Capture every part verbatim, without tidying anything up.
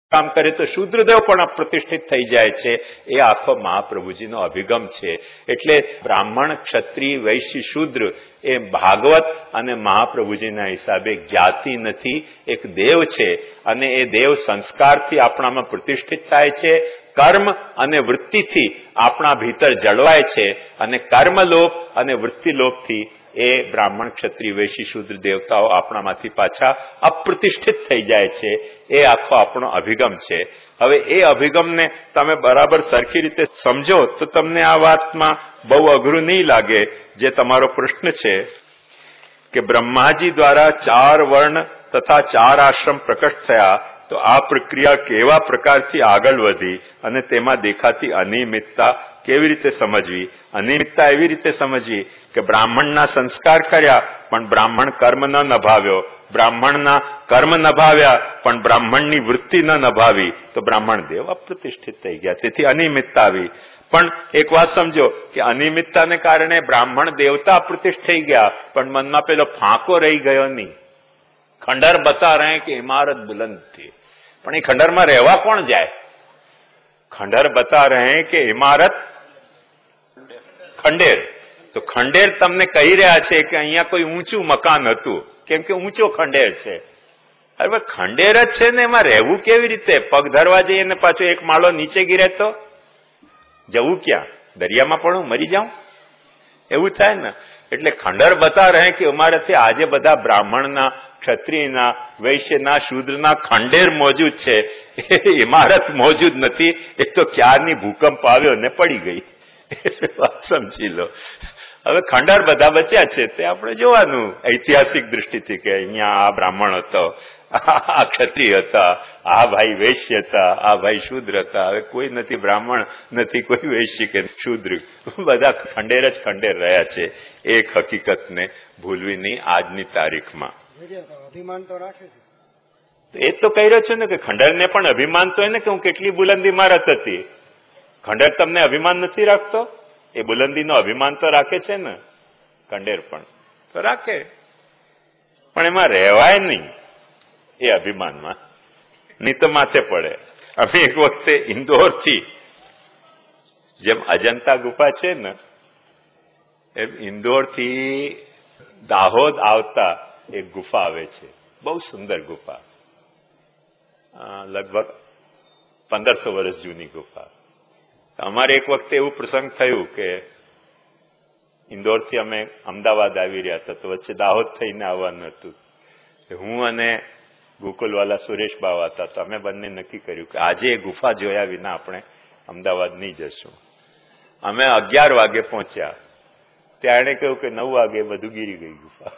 કામ કરે તો શુદ્રદેવ પણ પ્રતિષ્ઠિત થઈ જાય છે. એ આખો મહાપ્રભુજીનો અભિગમ છે. એટલે બ્રાહ્મણ, ક્ષત્રિય, વૈશ્ય, શુદ્ર એ ભાગવત અને મહાપ્રભુજીના હિસાબે જ્ઞાતિ નથી, એક દેવ છે. અને એ દેવ સંસ્કારથી આપણામાં પ્રતિષ્ઠિત થાય છે, કર્મ અને વૃત્તિથી આપણા ભીતર જળવાય છે, અને કર્મલોપ અને વૃત્તિલોપથી એ બ્રાહ્મણ, ક્ષત્રિય, વૈશ્ય, શુદ્ર દેવતાઓ આપણામાંથી પાછા અપ્રતિષ્ઠિત થઈ જાય છે. એ આખો આપણો અભિગમ છે. હવે એ અભિગમને તમે બરાબર સરખી રીતે સમજો તો તમને આ વાતમાં બહુ અઘરું નહીં લાગે. જે તમારો પ્રશ્ન છે કે બ્રહ્માજી દ્વારા ચાર વર્ણ તથા ચાર આશ્રમ પ્રકટ થયા, તો આ પ્રક્રિયા કેવા પ્રકારથી આગળ વધી અને તેમાં દેખાતી અનિયમિતતા કેવી રીતે સમજવી? અનિયમિતતા એવી રીતે સમજવી કે બ્રાહ્મણના સંસ્કાર કર્યા પણ બ્રાહ્મણ કર્મ ન નભાવ્યો, બ્રાહ્મણના કર્મ નભાવ્યા પણ બ્રાહ્મણની વૃત્તિ ન નભાવી, તો બ્રાહ્મણ દેવ અપ્રતિષ્ઠિત થઈ ગયા. તેથી અનિયમિતતા આવી. પણ એક વાત સમજો કે અનિયમિતતાને કારણે બ્રાહ્મણ દેવતા અપ્રતિષ્ઠિત થઈ ગયા, પણ મનમાં પેલો ફાંકો રહી ગયો નહીં. ખંડર બતા રહે કે ઇમારત બુલંદ થી, પણ એ ખંડરમાં રહેવા કોણ જાય? ખંડર બતા રહે કે ઇમારત ખંડેર, તો ખંડેર તમને કહી રહ્યા છે કે અહીંયા કોઈ ઊંચું મકાન હતું, કેમ કે ઊંચો ખંડેર છે. હવે ખંડેર જ છે ને એમાં રહેવું કેવી રીતે? પગ ધરવા જઈએ ને પાછો એક માળો નીચે ગીરે તો જવું ક્યાં? દરિયામાં પણ હું મરી જાઉં? એવું થાય ને. એટલે ખંડર બતા રહે કે અમારાથી આજે બધા બ્રાહ્મણના, ક્ષત્રિયના, વૈશ્યના, શૂદ્રના ખંડેર મોજૂદ છે, ઇમારત મોજૂદ નથી. એ તો ક્યારની ભૂકંપ આવ્યો ને પડી ગઈ. વાત સમજી લો. હવે ખંડર બધા બચ્યા છે, તે આપણે જોવાનું ઐતિહાસિક દૃષ્ટિથી કે અહીંયા આ બ્રાહ્મણ હતો, આ ક્ષત્રિય હતા, આ ભાઈ વૈશ્ય હતા, આ ભાઈ શૂદ્ર હતા. હવે કોઈ નથી બ્રાહ્મણ, નથી કોઈ વૈશ્ય કે શૂદ્ર, બધા ખંડેર જ ખંડેર રહ્યા છે. એક હકીકતને ભૂલવી નહીં આજની તારીખમાં. અભિમાન તો રાખે છે. એ તો કહી રહ્યો છું ને કે ખંડરને પણ અભિમાન તો હોય ને કે હું કેટલી બુલંદ ઇમારત હતી. ખંડેર તમને અભિમાન નથી રાખતો? એ બુલંદીનો અભિમાન તો રાખે છે ને. ખંડેર પણ તો રાખે, પણ એમાં રહેવાય નહીં એ અભિમાનમાં, નહીં તો માથે પડે. અમે એક વખતે ઇન્દોરથી, જેમ અજંતા ગુફા છે ને એમ ઇન્દોરથી દાહોદ આવતા એક ગુફા આવે છે, બહુ સુંદર ગુફા, લગભગ પંદરસો વર્ષ જૂની ગુફા. અમારે એક વખતે એવું પ્રસંગ થયું કે ઇન્દોરથી અમે અમદાવાદ આવી રહ્યા હતા, તો વચ્ચે દાહોદ થઈને આવવાનું હતું. હું અને ગોકુલવાલા સુરેશ બાવા હતા, તો અમે બંને નક્કી કર્યું કે આજે એ ગુફા જોયા વિના આપણે અમદાવાદ નહીં જશું. અમે અગિયાર વાગે પહોંચ્યા, ત્યાં એણે કહ્યું કે નવ વાગે બધું ગીરી ગઈ ગુફા.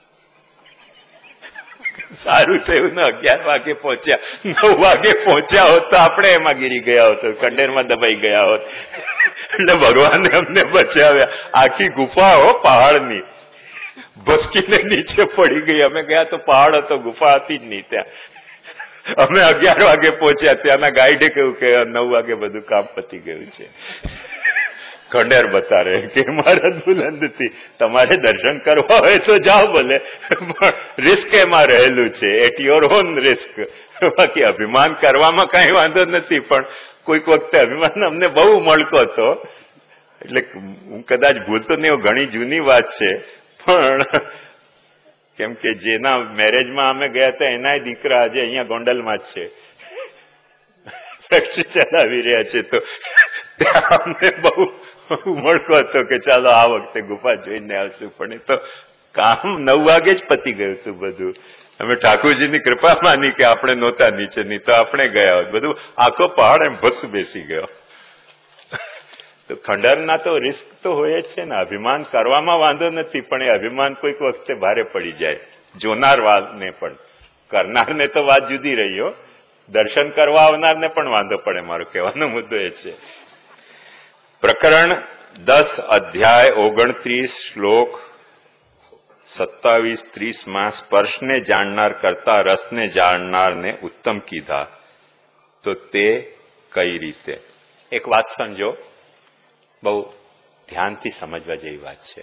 સારું થયું ને અગિયાર વાગે પહોંચ્યા, નવ વાગે પહોંચ્યા હોત તો આપણે એમાં ગીરી ગયા હોત, ખંડેરમાં દબાઈ ગયા હોત. એટલે ભગવાને અમને બચાવ્યા. આખી ગુફા હો પહાડની, ભસકીને નીચે પડી ગઈ. અમે ગયા તો પહાડ હતો, ગુફા હતી જ નહીં ત્યાં. અમે અગિયાર વાગે પહોંચ્યા, ત્યાંના ગાઈડે કહ્યું કે નવ વાગે બધું કામ પતી ગયું છે. ખંડેર બતા રહે કે ઇમારત બુલંદ થી, તમારે દર્શન કરવા હોય તો જાઓ ભલે, પણ રિસ્ક એમાં રહેલું છે, એટ યોર ઓન રિસ્ક. બાકી અભિમાન કરવામાં કઈ વાંધો નથી, પણ કોઈક વખતે અભિમાન અમને બહુ મળતો હતો. એટલે હું કદાચ ભૂલતો નહીં, ઘણી જૂની વાત છે, પણ કેમ કે જેના મેરેજમાં અમે ગયા હતા એના દીકરા આજે અહીંયા ગોંડલમાં જ છે, ફેક્ટરી ચલાવી રહ્યા છે. તો ત્યાં અમને બહુ મળતો હતો કે ચાલો આ વખતે ગુફા જોઈને આવશું, પણ એ તો કામ નવ વાગે જ પતી ગયું હતું બધું. અમે ઠાકોરજીની કૃપા માની કે આપણે નહોતા નીચે, નહીં તો આપણે ગયા હોત. બધું આખો પહાડ એમ ભસ બેસી ગયો. તો ખંડરના તો રિસ્ક તો હોય જ છે ને. અભિમાન કરવામાં વાંધો નથી, પણ એ અભિમાન કોઈક વખતે ભારે પડી જાય. જોનાર વાતને પણ, કરનારને તો વાત જુદી રહી હો, દર્શન કરવા આવનારને પણ વાંધો પડે. મારો કહેવાનો મુદ્દો એ છે. પ્રકરણ દસ અધ્યાય ઓગણત્રીસ શ્લોક સત્તાવીસ ત્રીસ માં સ્પર્શને જાણનાર કરતા રસને જાણનારને ઉત્તમ કીધા, તો તે કઈ રીતે? એક વાત સમજો, બહુ ધ્યાનથી સમજવા જેવી વાત છે.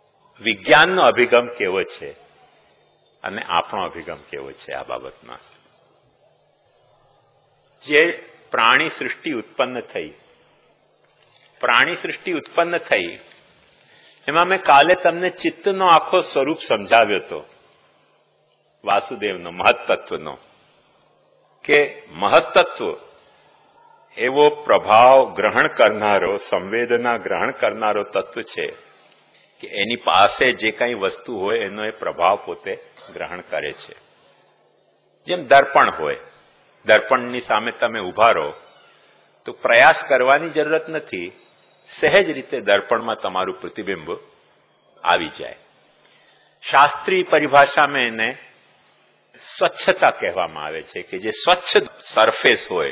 વિજ્ઞાનનો અભિગમ કેવો છે અને આપણો અભિગમ કેવો છે આ બાબતમાં? જે પ્રાણી સૃષ્ટિ ઉત્પન્ન થઈ, પ્રાણી સૃષ્ટિ ઉત્પન્ન થઈ એમાં મેં કાલે તમને ચિત્તનો આખો સ્વરૂપ સમજાવ્યો હતો, વાસુદેવનો, મહત્તત્વનો, કે મહત્તત્વ એવો પ્રભાવ ગ્રહણ કરનારો, સંવેદના ગ્રહણ કરનારો તત્વ છે કે એની પાસે જે કંઈ વસ્તુ હોય એનો એ પ્રભાવ પોતે ગ્રહણ કરે છે. જેમ દર્પણ હોય, દર્પણની સામે તમે ઉભા રહો તો પ્રયાસ કરવાની જરૂરત નથી, સહેજ રીતે દર્પણમાં તમારું પ્રતિબિંબ આવી જાય. શાસ્ત્રીય પરિભાષામાં એને સ્વચ્છતા કહેવામાં આવે છે કે જે સ્વચ્છ સરફેસ હોય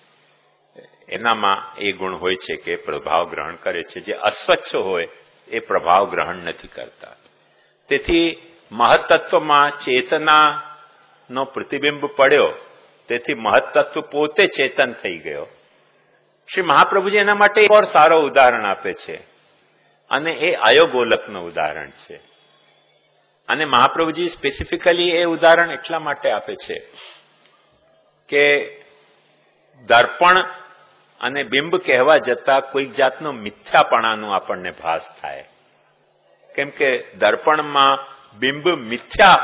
એનામાં એ ગુણ હોય છે કે પ્રભાવ ગ્રહણ કરે છે, જે અસ્વચ્છ હોય એ પ્રભાવ ગ્રહણ નથી કરતા. તેથી મહત્તત્વમાં ચેતનાનો પ્રતિબિંબ પડ્યો, તેથી મહત્તત્વ પોતે ચેતન થઈ ગયો. શ્રી મહાપ્રભુજી એના માટે એક ઓર સારો ઉદાહરણ આપે છે અને એ અયોગોલકનું ઉદાહરણ છે. અને મહાપ્રભુજી સ્પેસિફિકલી એ ઉદાહરણ એટલા માટે આપે છે કે દર્પણ અને બિંબ કહેવા જતા કોઈક જાતનો મિથ્યાપણાનું આપણને ભાસ થાય. કેમ કે દર્પણમાં બિંબ મિથ્યા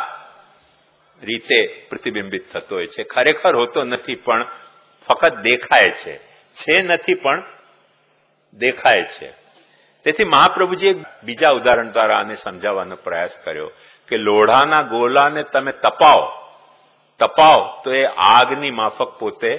રીતે પ્રતિબિંબિત થતો હોય છે, ખરેખર હોતો નથી પણ ફક્ત દેખાય છે, છે નથી પણ દેખાય છે. તેથી મહાપ્રભુજીએ બીજા ઉદાહરણ દ્વારા આને સમજાવવાનો પ્રયાસ કર્યો કે લોઢાના ગોલાને તમે તપાવો તપાવો તો એ આગની માફક પોતે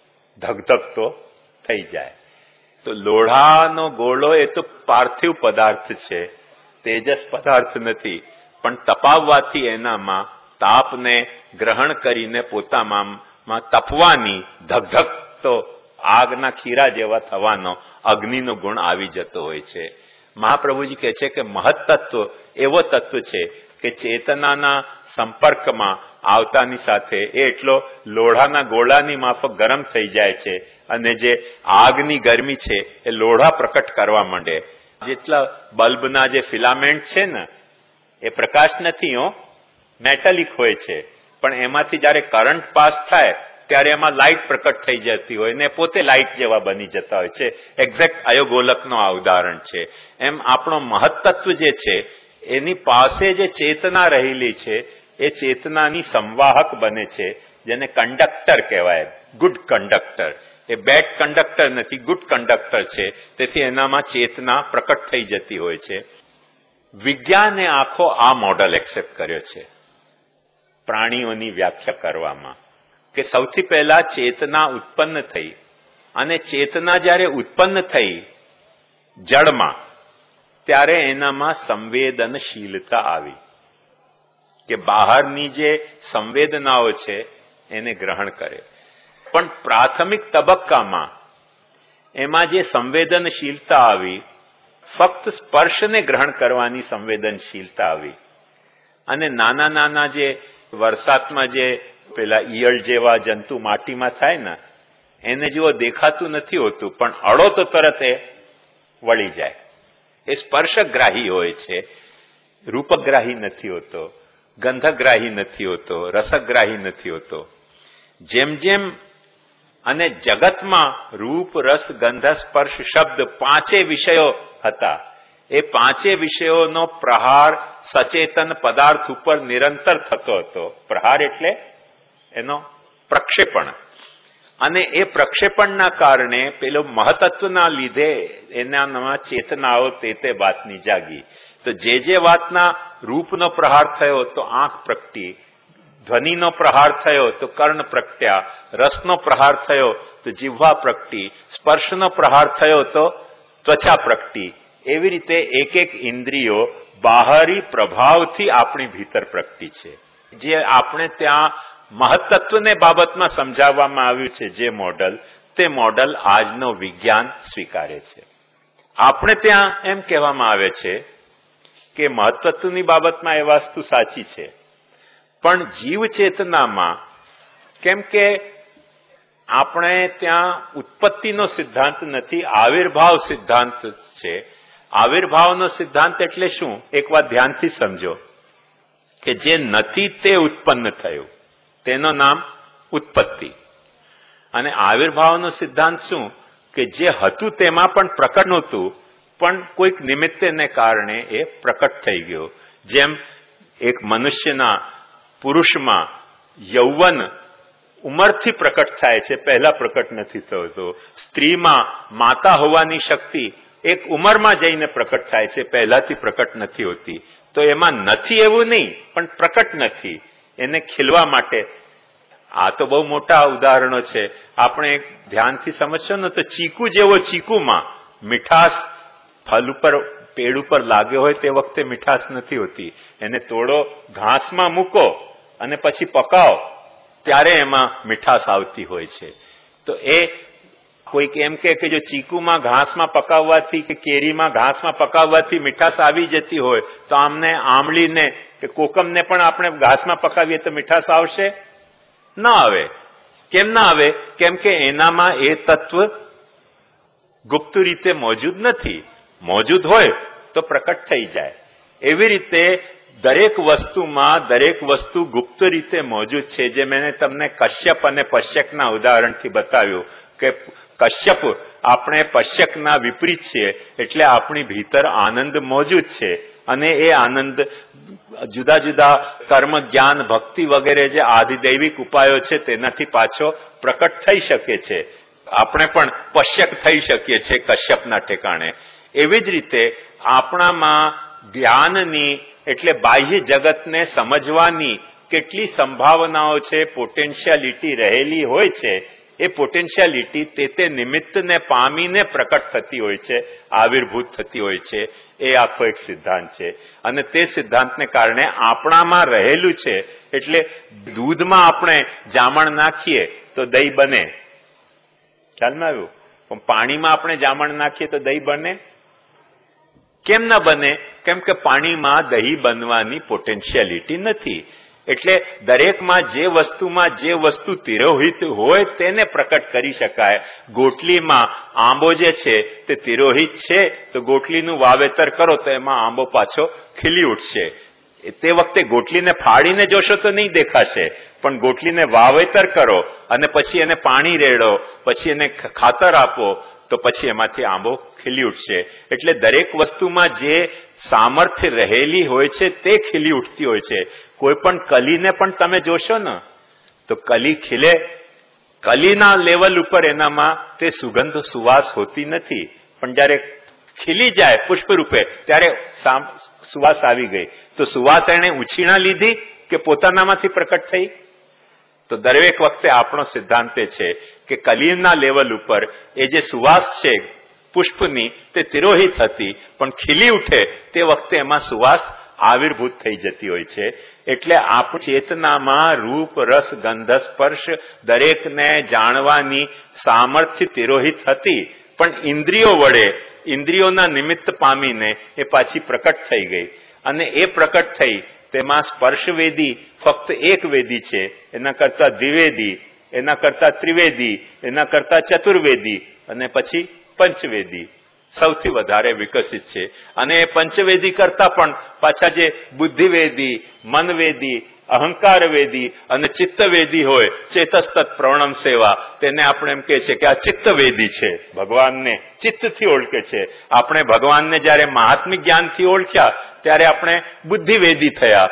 ધગધગતો થઈ જાય. તો લોઢાનો ગોળો એ તો પાર્થિવ પદાર્થ છે, તેજસ પદાર્થ નથી, પણ તપાવવાથી એનામાં તાપને ગ્રહણ કરીને પોતામાં તપવાની, ધગધગ તો આગના ખીરા જેવા થવાનો અગ્નિનો ગુણ આવી જતો હોય છે. મહાપ્રભુજી કહે છે કે મહત્તત્વ એવો તત્વ છે કે ચેતનાના સંપર્કમાં આવતાની સાથે એ એટલો લોઢાના ગોળાની માફક ગરમ થઈ જાય છે અને જે આગની ગરમી છે એ લોઢા પ્રકટ કરવા માંડે. જેટલા બલ્બના જે ફિલામેન્ટ છે ને એ પ્રકાશ નથી હો, મેટાલિક હોય છે, પણ એમાંથી જયારે કરંટ પાસ થાય ત્યારે એમાં લાઇટ પ્રકટ થઈ જતી હોય ને પોતે લાઇટ જેવા બની જતા હોય છે. એક્ઝેક્ટ અયોગોલકનો આ ઉદાહરણ છે. એમ આપણો મહત્તત્વ જે છે એની પાસે જે ચેતના રહેલી છે એ ચેતનાની સંવાહક બને છે, જેને કંડક્ટર કહેવાય, ગુડ કંડક્ટર. એ બેડ કંડક્ટર નથી, ગુડ કંડક્ટર છે. તેથી એનામાં ચેતના પ્રકટ થઈ જતી હોય છે. વિજ્ઞાને આખો આ મોડલ એક્સેપ્ટ કર્યો છે પ્રાણીઓની વ્યાખ્યા કરવામાં, કે સૌથી પહેલા ચેતના ઉત્પન્ન થઈ અને ચેતના જ્યારે ઉત્પન્ન થઈ જળમાં ત્યારે એનામાં સંવેદનશીલતા આવી કે બહારની જે સંવેદનાઓ છે એને ગ્રહણ કરે. પણ પ્રાથમિક તબક્કામાં એમાં જે સંવેદનશીલતા આવી ફક્ત સ્પર્શને ગ્રહણ કરવાની સંવેદનશીલતા આવી. અને નાના નાના જે વરસાદમાં જે પેલા ઈયળ જેવા જંતુ માટીમાં થાય ને એને જેવો દેખાતું નથી હોતું, પણ અડો તો તરત એ વળી જાય. એ સ્પર્શગ્રાહી હોય છે, રૂપગ્રાહી નથી હોતો, ગંધગ્રાહી નથી હોતો, રસગ્રાહી નથી હોતો. જેમ જેમ અને જગતમાં રૂપ, રસ, ગંધ, સ્પર્શ, શબ્દ પાંચે વિષયો હતા, એ પાંચે વિષયોનો પ્રહાર સચેતન પદાર્થ ઉપર નિરંતર થતો હતો. પ્રહાર એટલે એનો પ્રક્ષેપણ. અને એ પ્રક્ષેપણના કારણે પેલો મહત્તત્વના લીધે એનામાં ચેતનાઓ તે તે વાતની જાગી. તો જે જે વાતના રૂપનો પ્રહાર થયો તો આંખ પ્રગટી, ધ્વનિનો પ્રહાર થયો તો કર્ણ પ્રગટ્યા, રસનો પ્રહાર થયો તો જીહ્વા પ્રગટી, સ્પર્શનો પ્રહાર થયો તો ત્વચા પ્રગટી. એવી રીતે એક એક ઇન્દ્રિયો બહારી પ્રભાવથી આપણી ભીતર પ્રગટી છે. જે આપણે ત્યાં મહત્તત્વને બાબતમાં સમજાવવામાં આવ્યું છે જે મોડલ, તે મોડલ આજનો વિજ્ઞાન સ્વીકારે છે. આપણે ત્યાં એમ કહેવામાં આવે છે કે મહત્તત્વની બાબતમાં એ વસ્તુ સાચી છે, પણ જીવ ચેતનામાં કેમ કે આપણે ત્યાં ઉત્પત્તિનો સિદ્ધાંત નથી, આવિર્ભાવ સિદ્ધાંત છે. આવિર્ભાવનો સિદ્ધાંત એટલે શું? એક વાત ધ્યાનથી સમજો કે જે નથી તે ઉત્પન્ન થયું, તેનું નામ ઉત્પત્તિ. અને આવિર્ભાવનો સિદ્ધાંત શું કે જે હતું તેમાં પણ પ્રકટ નહોતું, પણ કોઈક નિમિત્તને કારણે એ પ્રકટ થઈ ગયો. જેમ એક મનુષ્યના પુરુષમાં યૌવન ઉંમરથી પ્રકટ થાય છે, પહેલા પ્રકટ નથી થતો. સ્ત્રીમાં માતા હોવાની શક્તિ એક ઉંમરમાં જઈને પ્રકટ થાય છે, પહેલાથી પ્રકટ નથી હોતી. તો એમાં નથી એવું નહીં, પણ પ્રકટ નથી, એને ખીલવા માટે. આ તો બહુ મોટા ઉદાહરણો છે. આપણે ધ્યાનથી સમજશો ને તો ચીકુ જેવો ચીકુમાં મીઠાશ ફળ ઉપર પેડ ઉપર લાગ્યો હોય તે વખતે મીઠાશ નથી હોતી. એને તોડો, ઘાસમાં મૂકો અને પછી પકાવો, ત્યારે એમાં મીઠાશ આવતી હોય છે. તો એ કોઈક એમ કે જો ચીકુમાં ઘાસમાં પકાવવાથી કે કેરીમાં ઘાસમાં પકાવવાથી મીઠાશ આવી જતી હોય તો આમને આંબલીને કે કોકમને પણ આપણે ઘાસમાં પકાવીએ તો મીઠાશ આવશે? ના આવે. કેમ ના આવે? કેમ કે એનામાં એ તત્વ ગુપ્ત રીતે મોજૂદ નથી. મોજૂદ હોય તો પ્રકટ થઈ જાય. એવી રીતે દરેક વસ્તુમાં દરેક વસ્તુ ગુપ્ત રીતે મોજૂદ છે. જે મેં તમને કશ્યપ અને પશ્યકના ઉદાહરણથી બતાવ્યું કે કશ્યપ આપણે પશ્યકના વિપરીત છીએ, એટલે આપણી ભીતર આનંદ મોજૂદ છે અને એ આનંદ જુદા જુદા કર્મ, જ્ઞાન, ભક્તિ વગેરે જે આધિદૈવિક ઉપાયો છે તેનાથી પાછો પ્રકટ થઈ શકે છે. આપણે પણ પશ્યક થઈ શકીએ છીએ કશ્યપના ઠેકાણે. એવી જ રીતે આપણામાં જ્ઞાનની એટલે બાહ્ય જગતને સમજવાની કેટલી સંભાવનાઓ છે, પોટેન્શિયાલિટી રહેલી હોય છે. એ પોટેન્શિયાલિટી તે તે નિમિત્તને પામીને પ્રકટ થતી હોય છે, આવિર્ભૂત થતી હોય છે. એ આખો એક સિદ્ધાંત છે. અને તે સિદ્ધાંતને કારણે આપણામાં રહેલું છે. એટલે દૂધમાં આપણે જામણ નાખીએ તો દહીં બને, ખ્યાલમાં આવ્યું? પણ પાણીમાં આપણે જામણ નાખીએ તો દહીં બને? કેમ ના બને? કેમ કે પાણીમાં દહીં બનવાની પોટેન્શિયાલિટી નથી. એટલે દરેકમાં જે વસ્તુમાં જે વસ્તુ તિરોહિત હોય તેને પ્રકટ કરી શકાય. ગોટલીમાં આંબો જે છે તે તિરોહિત છે, તો ગોટલીનું વાવેતર કરો તો એમાં આંબો પાછો ખીલી ઉઠશે. તે વખતે ગોટલીને ફાડીને જોશો તો નહીં દેખાશે, પણ ગોટલીને વાવેતર કરો અને પછી એને પાણી રેડો, પછી એને ખાતર આપો, તો પછી એમાંથી આંબો ખીલી ઉઠશે. એટલે દરેક વસ્તુમાં જે સામર્થ્ય રહેલી હોય છે તે ખીલી ઉઠતી હોય છે. કોઈ પણ કલીને પણ તમે જોશો ને તો કલી ખીલે, કલીના લેવલ ઉપર એનામાં તે સુગંધ સુવાસ હોતી નથી, પણ જયારે ખીલી જાય પુષ્પ રૂપે ત્યારે સુવાસ આવી ગઈ. તો સુવાસ એને ઉછીણા લીધી કે પોતાનામાંથી પ્રકટ થઈ? તો દરેક વખતે આપણો સિદ્ધાંત છે કે કલીના લેવલ ઉપર એ જે સુવાસ છે પુષ્પની તે તિરોહિત હતી, પણ ખીલી ઉઠે તે વખતે એમાં સુવાસ આવિર્ભૂત થઈ જતી હોય છે. એટલે આપણી ચેતનામાં રૂપ, રસ, ગંધ, સ્પર્શ દરેકને જાણવાની સામર્થ્ય તિરોહિત હતી, પણ ઇન્દ્રિયો વડે ઇન્દ્રિયોના નિમિત્ત પામીને એ પાછી પ્રકટ થઈ ગઈ. અને એ પ્રકટ થઈ તેમાં સ્પર્શવેદી ફક્ત એક વેદી છે, એના કરતા દ્વિવેદી, એના કરતા ત્રિવેદી, એના કરતા ચતુર્વેદી અને પછી પંચવેદી સૌથી વધારે વિકસિત છે. અને એ પંચવેદી કરતા પણ પાછા જે બુદ્ધિવેદી, મનવેદી, અહંકારવેદી અને ચિત્તવેદી હોય, ચેતસ્તત પ્રવણમ સેવા, તેને આપણે એમ કહે છે કે આ ચિત્તવેદી છે. ભગવાનને ચિત્તથી ઓળખે છે. આપણે ભગવાનને જયારે મહાત્મિક જ્ઞાનથી ઓળખ્યા ત્યારે આપણે બુદ્ધિવેદી થયા,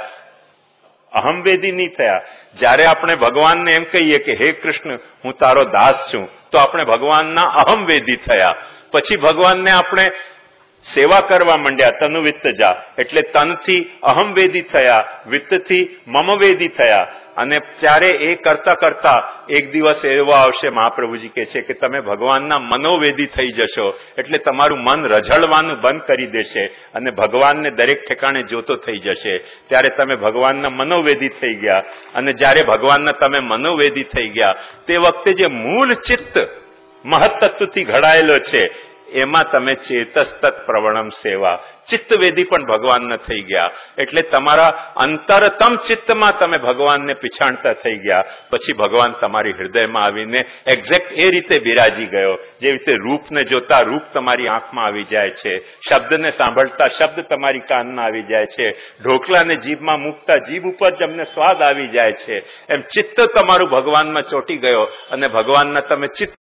અહમવેદી નહીં થયા. જયારે આપણે ભગવાનને એમ કહીએ કે હે કૃષ્ણ હું તારો દાસ છું, તો આપણે ભગવાનના અહમવેદી થયા. પછી ભગવાનને આપણે સેવા કરવા માંડ્યા, તનુ વિત્ત જા, એટલે તનથી અહમવેદી થયા, વિત્તથી મમવેદી થયા. અને ત્યારે એ કરતા કરતા એક દિવસ એવો આવશે, મહાપ્રભુજી કહે છે કે તમે ભગવાનના મનોવેદી થઈ જશો. એટલે તમારું મન રઝળવાનું બંધ કરી દેશે અને ભગવાનને દરેક ઠેકાણે જોતો થઈ જશે. ત્યારે તમે ભગવાનના મનોવેદી થઈ ગયા. અને જયારે ભગવાનના તમે મનોવેદી થઈ ગયા તે વખતે જે મૂળ ચિત્ત મહત્તત્વથી ઘડાયેલો છે એમાં તમે ચેતસ્તત પ્રવણમ સેવા, ચિત્તવેદી પણ ભગવાનને થઈ ગયા. એટલે તમારા અંતરતમ ચિત્તમાં તમે ભગવાનને પીછાણતા થઈ ગયા. પછી ભગવાન તમારી હૃદયમાં આવીને એક્ઝેક્ટ એ રીતે બિરાજી ગયો, જે રીતે રૂપને જોતા રૂપ તમારી આંખમાં આવી જાય છે, શબ્દને સાંભળતા શબ્દ તમારી કાનમાં આવી જાય છે, ઢોકલાને જીભમાં મૂકતા જીભ ઉપર તમને સ્વાદ આવી જાય છે, એમ ચિત્ત તમારું ભગવાનમાં ચોંટી ગયો અને ભગવાનના તમે ચિત્ત